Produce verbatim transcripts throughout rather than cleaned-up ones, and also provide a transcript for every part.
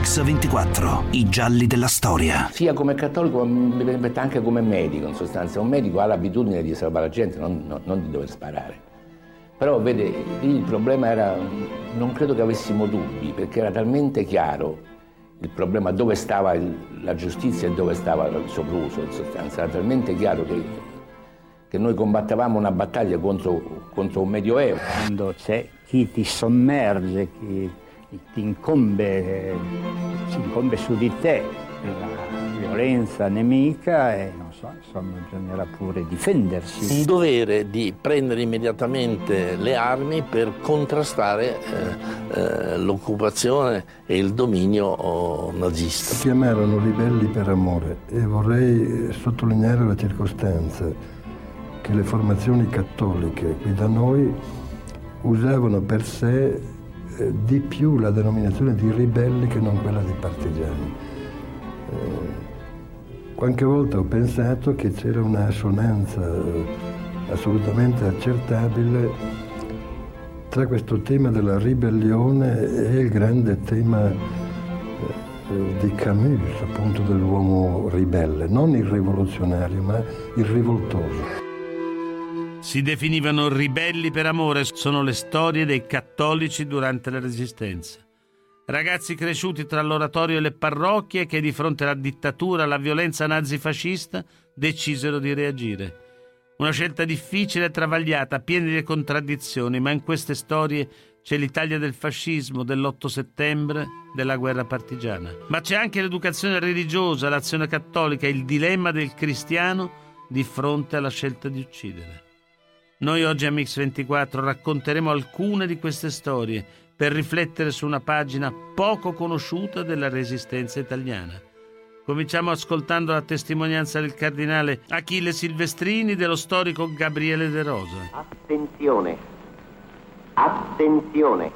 Mix ventiquattro, i gialli della storia. Sia come cattolico, ma anche come medico, in sostanza. Un medico ha l'abitudine di salvare la gente, non, non, non di dover sparare. Però, vede, lì il problema era, non credo che avessimo dubbi, perché era talmente chiaro il problema, dove stava il, la giustizia e dove stava il sopruso, in sostanza. Era talmente chiaro che, che noi combattavamo una battaglia contro, contro un medioevo. Quando c'è chi ti sommerge, chi ti incombe, si incombe su di te la violenza nemica e non so, insomma, bisognerà pure difendersi. Un dovere di prendere immediatamente le armi per contrastare eh, eh, l'occupazione e il dominio oh, nazista. Si chiamarono ribelli per amore e vorrei sottolineare la circostanza che le formazioni cattoliche qui da noi usavano per sé di più la denominazione di ribelli che non quella di partigiani. Eh, qualche volta ho pensato che c'era una assonanza assolutamente accertabile tra questo tema della ribellione e il grande tema eh, di Camus, appunto dell'uomo ribelle, non il rivoluzionario, ma il rivoltoso. Si definivano ribelli per amore, sono le storie dei cattolici durante la Resistenza. Ragazzi cresciuti tra l'oratorio e le parrocchie che di fronte alla dittatura, alla violenza nazifascista, decisero di reagire. Una scelta difficile e travagliata, piena di contraddizioni, ma in queste storie c'è l'Italia del fascismo, dell'otto settembre, della guerra partigiana. Ma c'è anche l'educazione religiosa, l'azione cattolica, il dilemma del cristiano di fronte alla scelta di uccidere. Noi oggi a Mix ventiquattro racconteremo alcune di queste storie per riflettere su una pagina poco conosciuta della Resistenza italiana. Cominciamo ascoltando la testimonianza del cardinale Achille Silvestrini, dello storico Gabriele De Rosa. Attenzione, attenzione.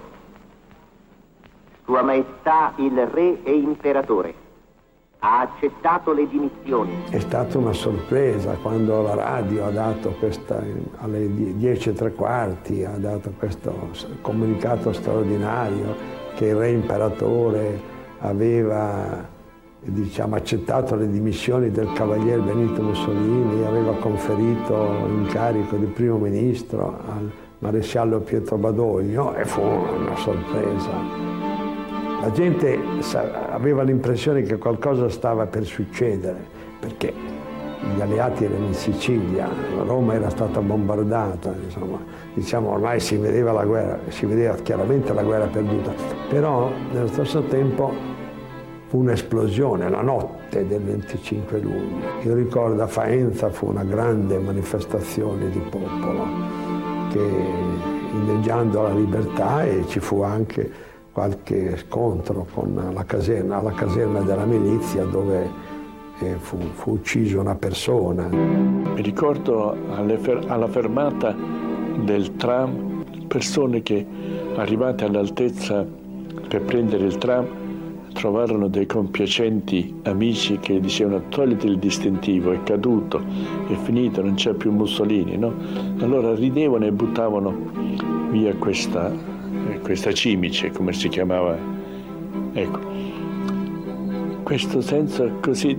Sua Maestà il Re e Imperatore ha accettato le dimissioni. È stata una sorpresa quando la radio ha dato questa, alle dieci e tre quarti, ha dato questo comunicato straordinario che il Re Imperatore aveva, diciamo, accettato le dimissioni del Cavaliere Benito Mussolini, aveva conferito l'incarico di primo ministro al maresciallo Pietro Badoglio, e fu una sorpresa. La gente aveva l'impressione che qualcosa stava per succedere, perché gli alleati erano in Sicilia, Roma era stata bombardata, insomma, diciamo, ormai si vedeva la guerra, si vedeva chiaramente la guerra perduta, però nello stesso tempo fu un'esplosione la notte del venticinque luglio. Io ricordo a Faenza fu una grande manifestazione di popolo che, inneggiando alla libertà, e ci fu anche qualche scontro con la caserma, la caserma della milizia, dove eh, fu, fu uccisa una persona. Mi ricordo alle fer- alla fermata del tram, persone che arrivate all'altezza per prendere il tram trovarono dei compiacenti amici che dicevano: togliti il distintivo, è caduto, è finito, non c'è più Mussolini, no? Allora ridevano e buttavano via questa questa cimice, come si chiamava, ecco, questo senso così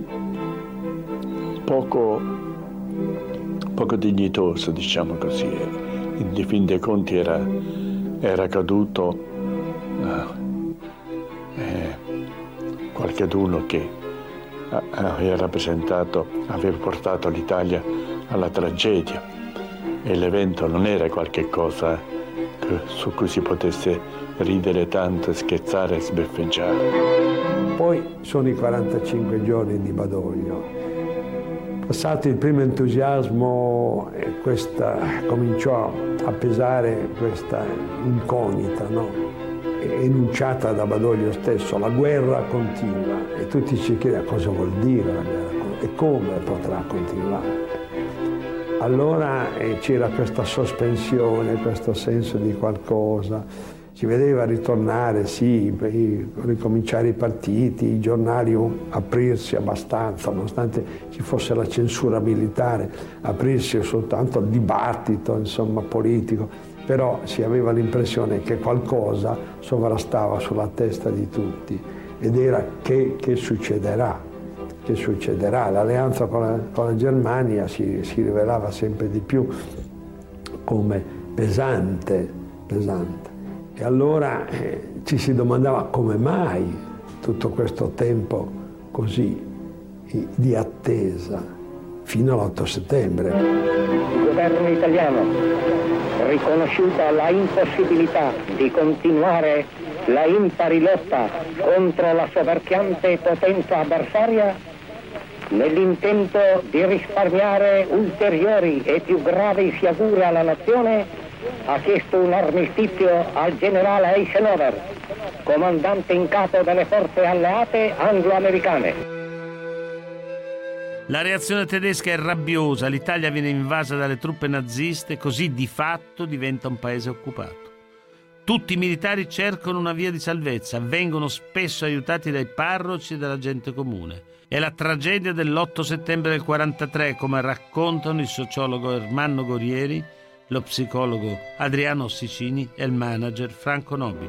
poco, poco dignitoso, diciamo così. In fin dei conti era, era caduto eh, qualcheduno che aveva rappresentato, aveva portato l'Italia alla tragedia, e l'evento non era qualche cosa su cui si potesse ridere tanto, scherzare e sbeffeggiare. Poi sono i quarantacinque giorni di Badoglio. Passato il primo entusiasmo, e questa, cominciò a pesare questa incognita, no? Enunciata da Badoglio stesso: la guerra continua, e tutti ci chiedevano cosa vuol dire la guerra e come potrà continuare. Allora eh, c'era questa sospensione, questo senso di qualcosa, si vedeva ritornare, sì, ricominciare i partiti, i giornali aprirsi abbastanza, nonostante ci fosse la censura militare, aprirsi soltanto al dibattito, insomma, politico, però si aveva l'impressione che qualcosa sovrastava sulla testa di tutti. ed era che, che succederà, che succederà. L'alleanza con la, con la Germania si, si rivelava sempre di più come pesante, pesante. E allora eh, ci si domandava come mai tutto questo tempo così di attesa fino all'otto settembre. Il governo italiano, riconosciuta la impossibilità di continuare la impari lotta contro la soverchiante potenza avversaria, nell'intento di risparmiare ulteriori e più gravi sciagure alla nazione, ha chiesto un armistizio al generale Eisenhower, comandante in capo delle forze alleate anglo-americane. La reazione tedesca è rabbiosa, l'Italia viene invasa dalle truppe naziste, così di fatto diventa un paese occupato. Tutti i militari cercano una via di salvezza, vengono spesso aiutati dai parroci e dalla gente comune. È la tragedia dell'otto settembre del quarantatré, come raccontano il sociologo Ermanno Gorieri, lo psicologo Adriano Ossicini e il manager Franco Nobili.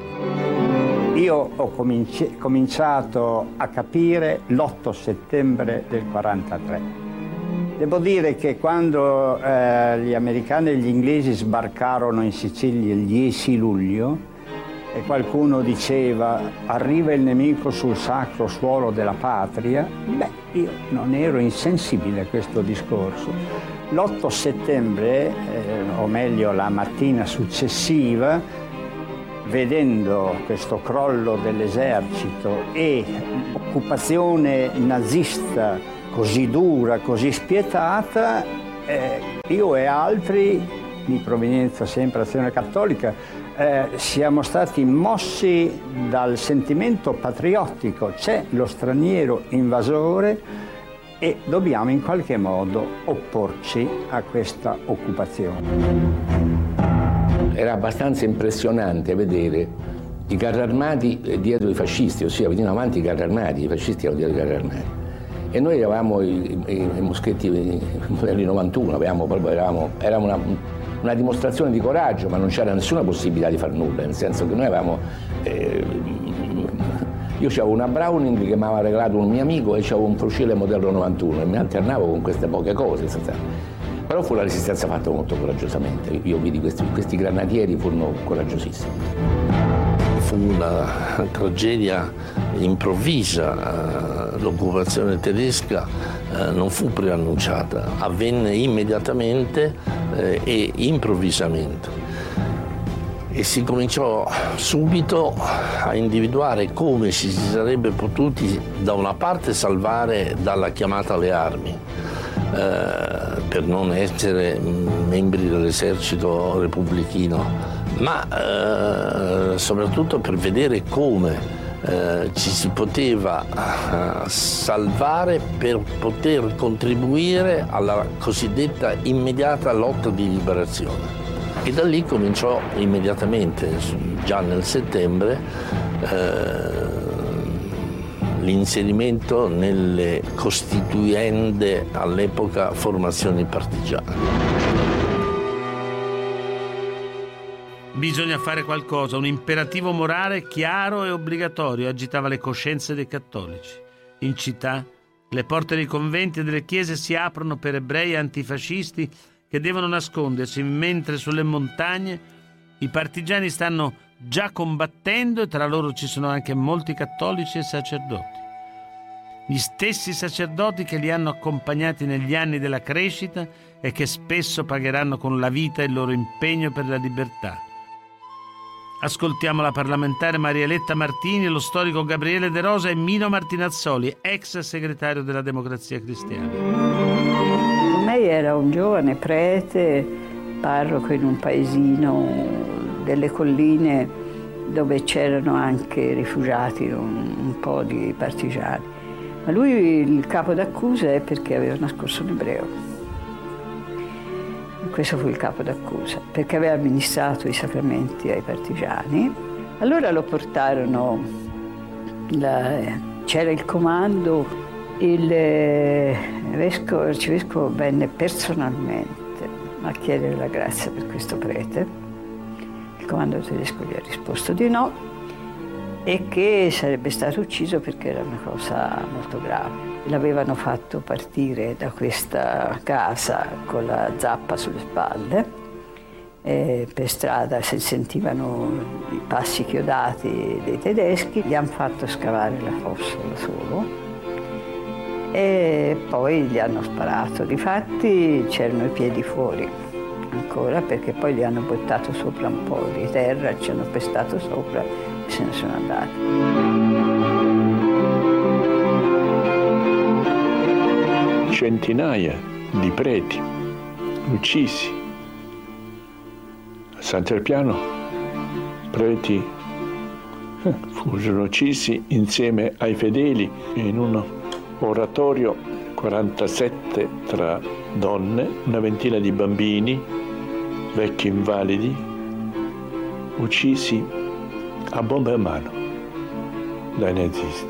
Io ho cominci- cominciato a capire l'otto settembre del quarantatré. Devo dire che quando eh, gli americani e gli inglesi sbarcarono in Sicilia il dieci luglio e qualcuno diceva arriva il nemico sul sacro suolo della patria, beh, io non ero insensibile a questo discorso. L'otto settembre, eh, o meglio la mattina successiva, vedendo questo crollo dell'esercito e l'occupazione nazista così dura, così spietata, eh, io e altri, di provenienza sempre Azione Cattolica, eh, siamo stati mossi dal sentimento patriottico. C'è lo straniero invasore e dobbiamo in qualche modo opporci a questa occupazione. Era abbastanza impressionante vedere i carri armati dietro i fascisti, ossia venivano avanti i carri armati, i fascisti erano dietro i carri armati. E noi avevamo i, i, i moschetti i modelli novantuno, avevamo, proprio, eravamo, era una, una dimostrazione di coraggio, ma non c'era nessuna possibilità di far nulla, nel senso che noi avevamo... Eh, io avevo una Browning che mi aveva regalato un mio amico e avevo un fucile modello novantuno e mi alternavo con queste poche cose. Senza... Però fu la resistenza fatta molto coraggiosamente. Io vidi questi, questi granatieri furono coraggiosissimi. Fu una tragedia improvvisa, l'occupazione tedesca non fu preannunciata, avvenne immediatamente e improvvisamente. E si cominciò subito a individuare come ci si sarebbe potuti da una parte salvare dalla chiamata alle armi, eh, per non essere membri dell'esercito repubblichino, ma eh, soprattutto per vedere come eh, ci si poteva eh, salvare per poter contribuire alla cosiddetta immediata lotta di liberazione. E da lì cominciò immediatamente, già nel settembre, eh, l'inserimento nelle costituende all'epoca formazioni partigiane. Bisogna fare qualcosa, un imperativo morale chiaro e obbligatorio agitava le coscienze dei cattolici. In città le porte dei conventi e delle chiese si aprono per ebrei antifascisti che devono nascondersi, mentre sulle montagne i partigiani stanno già combattendo e tra loro ci sono anche molti cattolici e sacerdoti. Gli stessi sacerdoti che li hanno accompagnati negli anni della crescita e che spesso pagheranno con la vita il loro impegno per la libertà. Ascoltiamo la parlamentare Marieletta Martini e lo storico Gabriele De Rosa e Mino Martinazzoli, ex segretario della Democrazia Cristiana. Lei era un giovane prete, parroco in un paesino delle colline dove c'erano anche rifugiati, un, un po' di partigiani. Ma lui il capo d'accusa è perché aveva nascosto un ebreo. Questo fu il capo d'accusa, perché aveva amministrato i sacramenti ai partigiani. Allora lo portarono, la, c'era il comando. Il vescovo, l'arcivescovo venne personalmente a chiedere la grazia per questo prete. Il comando tedesco gli ha risposto di no e che sarebbe stato ucciso perché era una cosa molto grave. L'avevano fatto partire da questa casa con la zappa sulle spalle. E per strada si sentivano i passi chiodati dei tedeschi, gli hanno fatto scavare la fossa da solo e poi gli hanno sparato. Difatti c'erano i piedi fuori ancora, perché poi gli hanno buttato sopra un po' di terra, ci hanno pestato sopra e se ne sono andati. Centinaia di preti uccisi. A San Trepiano preti furono uccisi insieme ai fedeli in un oratorio, quarantasette tra donne, una ventina di bambini, vecchi invalidi, uccisi a bombe a mano dai nazisti.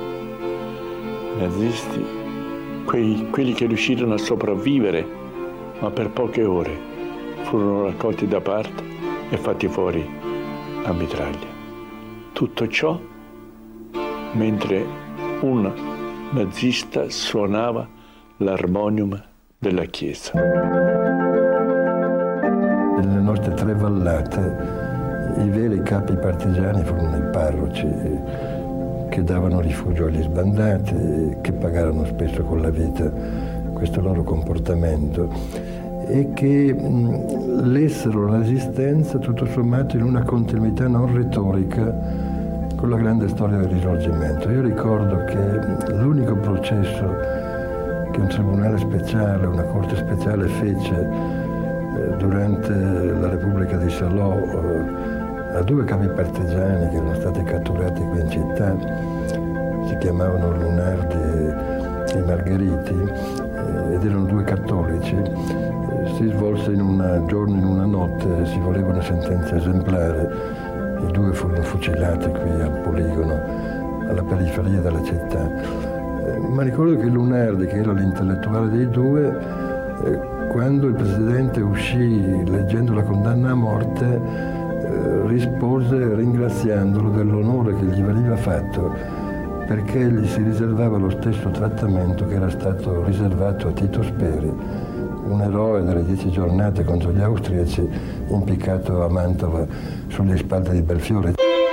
I nazisti, quei, quelli che riuscirono a sopravvivere, ma per poche ore, furono raccolti da parte e fatti fuori a mitraglia. Tutto ciò mentre un nazista suonava l'armonium della chiesa. Nelle nostre tre vallate i veri capi partigiani furono i parroci che davano rifugio agli sbandati, che pagarono spesso con la vita questo loro comportamento e che mh, lessero la Resistenza tutto sommato in una continuità non retorica con la grande storia del Risorgimento. Io ricordo che l'unico processo che un tribunale speciale, una corte speciale fece eh, durante la Repubblica di Salò eh, a due capi partigiani che erano stati catturati qui in città, si chiamavano Lunardi e, e Margheriti, eh, ed erano due cattolici, si svolse in un giorno, in una notte, si voleva una sentenza esemplare. I due furono fucilati qui al poligono, alla periferia della città. Eh, ma ricordo che Lunardi, che era l'intellettuale dei due, eh, quando il presidente uscì leggendo la condanna a morte, eh, rispose ringraziandolo dell'onore che gli veniva fatto, perché gli si riservava lo stesso trattamento che era stato riservato a Tito Speri, un eroe delle dieci giornate contro gli austriaci, impiccato a Mantova sulle spalle di Belfiore.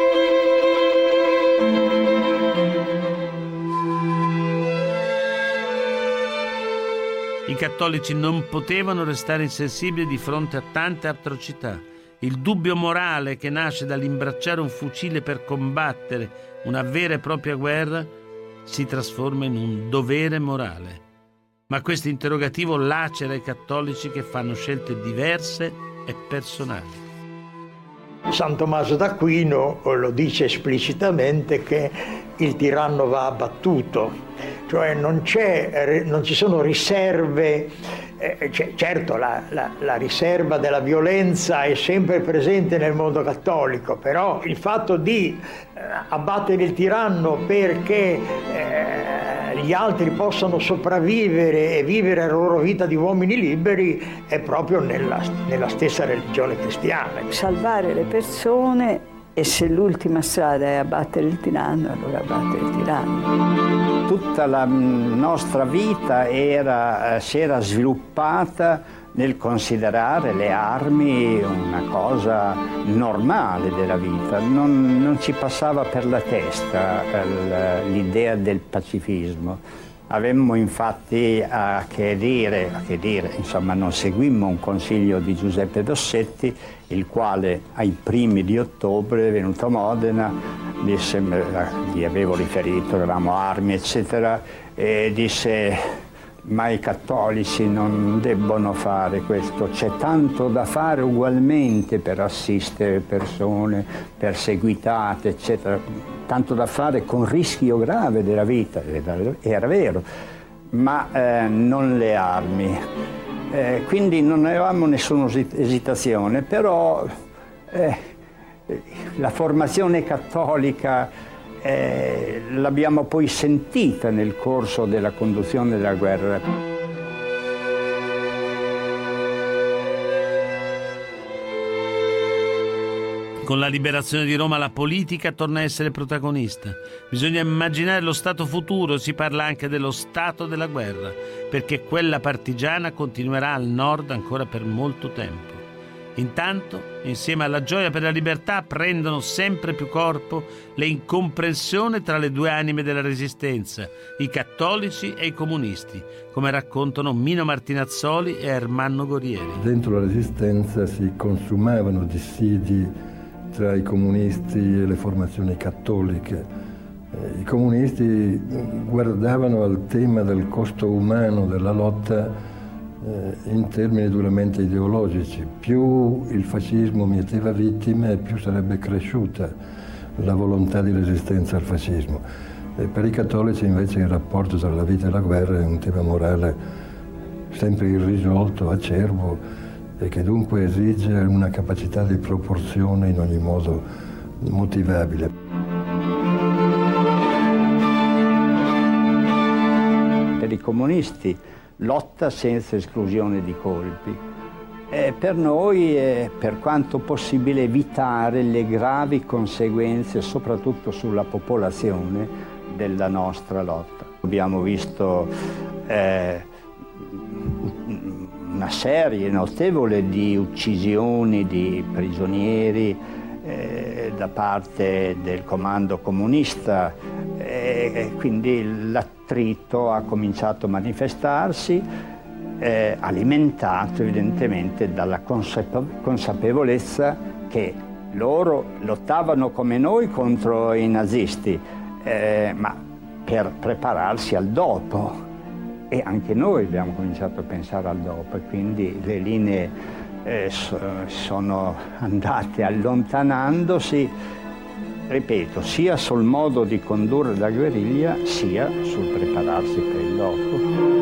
I cattolici non potevano restare insensibili di fronte a tante atrocità. Il dubbio morale che nasce dall'imbracciare un fucile per combattere una vera e propria guerra si trasforma in un dovere morale. Ma questo interrogativo lacera i cattolici che fanno scelte diverse e personali. San Tommaso d'Aquino lo dice esplicitamente che il tiranno va abbattuto, cioè non, c'è, non ci sono riserve, eh, cioè, certo la, la, la riserva della violenza è sempre presente nel mondo cattolico, però il fatto di eh, abbattere il tiranno perché eh, gli altri possano sopravvivere e vivere la loro vita di uomini liberi è proprio nella, nella stessa religione cristiana. Salvare le persone, e se l'ultima strada è abbattere il tiranno, allora abbattere il tiranno. Tutta la nostra vita era, si era sviluppata nel considerare le armi una cosa normale della vita. Non, non ci passava per la testa l'idea del pacifismo. Avemmo infatti a che dire, a che dire, insomma non seguimmo un consiglio di Giuseppe Dossetti, il quale ai primi di ottobre, venuto a Modena, disse, gli avevo riferito, avevamo armi eccetera, e disse: ma i cattolici non debbono fare questo, c'è tanto da fare ugualmente per assistere persone perseguitate, eccetera, tanto da fare con rischio grave della vita, era vero, ma eh, non le armi. Eh, quindi non avevamo nessuna esitazione, però eh, la formazione cattolica Eh, l'abbiamo poi sentita nel corso della conduzione della guerra. Con la liberazione di Roma la politica torna a essere protagonista. Bisogna immaginare lo stato futuro, si parla anche dello stato della guerra, perché quella partigiana continuerà al nord ancora per molto tempo. Intanto, insieme alla gioia per la libertà, prendono sempre più corpo le incomprensioni tra le due anime della Resistenza, i cattolici e i comunisti, come raccontano Mino Martinazzoli e Ermanno Gorieri. Dentro la Resistenza si consumavano dissidi tra i comunisti e le formazioni cattoliche. I comunisti guardavano al tema del costo umano della lotta in termini duramente ideologici. Più il fascismo mieteva vittime, più sarebbe cresciuta la volontà di resistenza al fascismo. E per i cattolici invece il rapporto tra la vita e la guerra è un tema morale sempre irrisolto, acerbo, e che dunque esige una capacità di proporzione in ogni modo motivabile. Per i comunisti lotta senza esclusione di colpi. E per noi è per quanto possibile evitare le gravi conseguenze, soprattutto sulla popolazione, della nostra lotta. Abbiamo visto eh, una serie notevole di uccisioni di prigionieri eh, da parte del comando comunista, e quindi l'attrito ha cominciato a manifestarsi, eh, alimentato evidentemente dalla consapevolezza che loro lottavano come noi contro i nazisti, eh, ma per prepararsi al dopo. E anche noi abbiamo cominciato a pensare al dopo, e quindi le linee eh, sono andate allontanandosi, ripeto, sia sul modo di condurre la guerriglia, sia sul prepararsi per il dopo.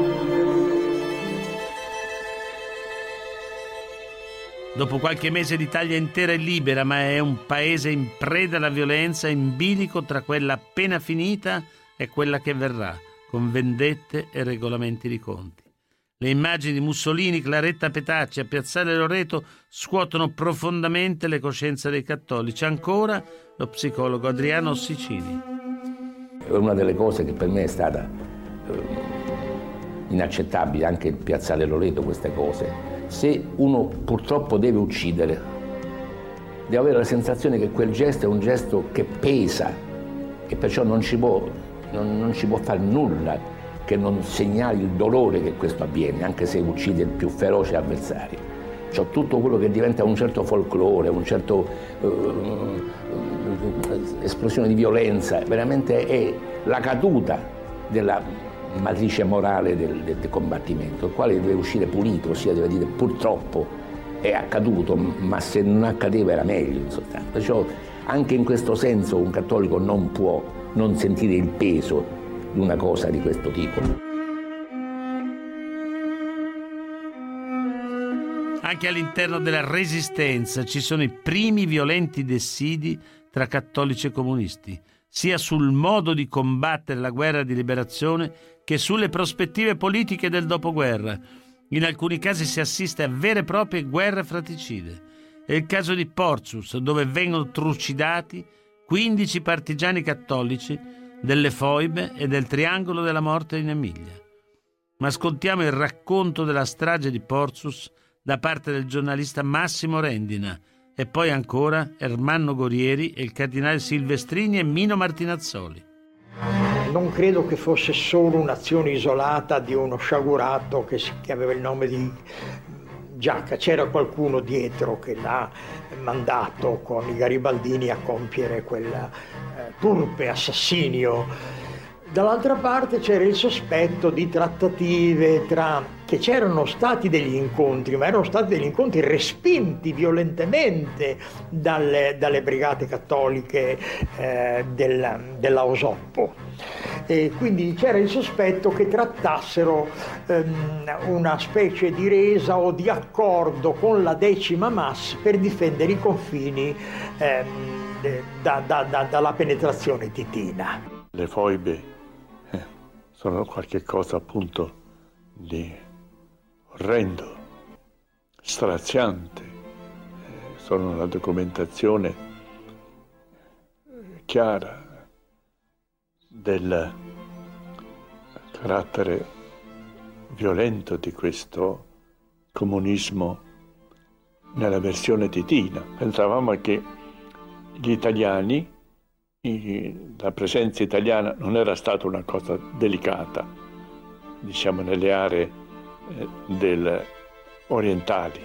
Dopo qualche mese l'Italia intera è libera, ma è un paese in preda alla violenza, in bilico tra quella appena finita e quella che verrà, con vendette e regolamenti di conti. Le immagini di Mussolini, Claretta Petacci a Piazzale Loreto scuotono profondamente le coscienze dei cattolici. Ancora lo psicologo Adriano Ossicini. È una delle cose che per me è stata eh, inaccettabile, anche in Piazzale Loreto queste cose. Se uno purtroppo deve uccidere, deve avere la sensazione che quel gesto è un gesto che pesa e perciò non ci può Non, non ci può fare nulla che non segnali il dolore che questo avviene, anche se uccide il più feroce avversario. C'è tutto quello che diventa un certo folklore, un certo uh, esplosione di violenza, veramente è la caduta della matrice morale del, del combattimento, il quale deve uscire pulito, ossia deve dire purtroppo è accaduto, ma se non accadeva era meglio, in sostanza. Perciò anche in questo senso un cattolico non può non sentire il peso di una cosa di questo tipo. Anche all'interno della Resistenza ci sono i primi violenti dissidi tra cattolici e comunisti, sia sul modo di combattere la guerra di liberazione che sulle prospettive politiche del dopoguerra. In alcuni casi si assiste a vere e proprie guerre fratricide. È il caso di Portsmouth, dove vengono trucidati quindici partigiani cattolici delle foibe e del triangolo della morte in Emilia. Ma ascoltiamo il racconto della strage di Portsmouth da parte del giornalista Massimo Rendina e poi ancora Ermanno Gorieri e il cardinale Silvestrini e Mino Martinazzoli. Non credo che fosse solo un'azione isolata di uno sciagurato che, si, che aveva il nome di Giacca, c'era qualcuno dietro che l'ha mandato con i garibaldini a compiere quel eh, turpe assassinio. Dall'altra parte c'era il sospetto di trattative tra, che c'erano stati degli incontri, ma erano stati degli incontri respinti violentemente dalle, dalle brigate cattoliche eh, della, della Osoppo. E quindi c'era il sospetto che trattassero ehm, una specie di resa o di accordo con la decima Mas per difendere i confini ehm, da, da, da, dalla penetrazione titina. Le foibe eh, sono qualche cosa appunto di orrendo, straziante, eh, sono la documentazione chiara del carattere violento di questo comunismo nella versione titina. Pensavamo che gli italiani, la presenza italiana non era stata una cosa delicata, diciamo nelle aree del orientali,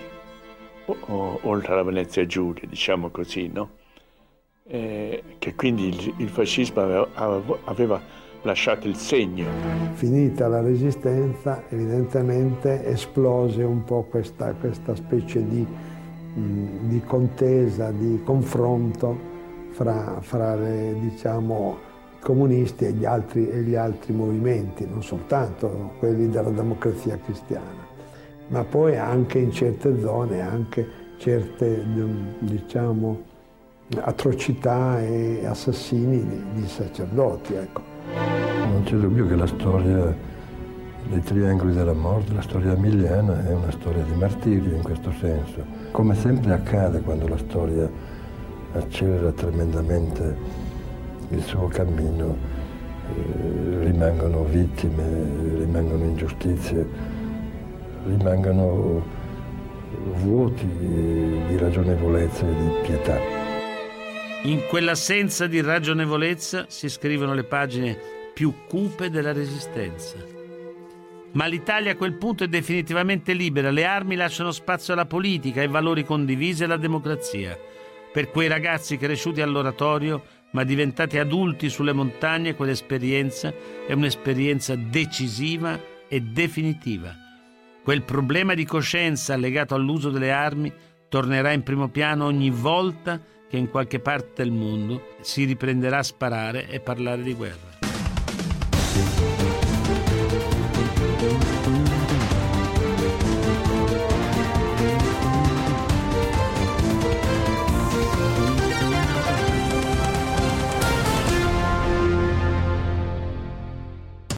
o, oltre alla Venezia Giulia, diciamo così, no? Eh, che quindi il, il fascismo aveva, aveva lasciato il segno. Finita la resistenza, evidentemente esplose un po' questa, questa specie di, mh, di contesa, di confronto fra, fra le, diciamo, i comunisti e gli, altri, e gli altri movimenti, non soltanto quelli della Democrazia Cristiana, ma poi anche in certe zone, anche certe, diciamo, atrocità e assassini di, di sacerdoti, ecco. Non c'è dubbio che la storia dei triangoli della morte, la storia emiliana, è una storia di martirio in questo senso. Come sempre accade quando la storia accelera tremendamente il suo cammino, eh, rimangono vittime, rimangono ingiustizie, rimangono vuoti di ragionevolezza e di pietà. In quell'assenza di ragionevolezza si scrivono le pagine più cupe della Resistenza. Ma l'Italia a quel punto è definitivamente libera, le armi lasciano spazio alla politica, ai valori condivisi e alla democrazia. Per quei ragazzi cresciuti all'oratorio, ma diventati adulti sulle montagne, quell'esperienza è un'esperienza decisiva e definitiva. Quel problema di coscienza legato all'uso delle armi tornerà in primo piano ogni volta che in qualche parte del mondo si riprenderà a sparare e parlare di guerra.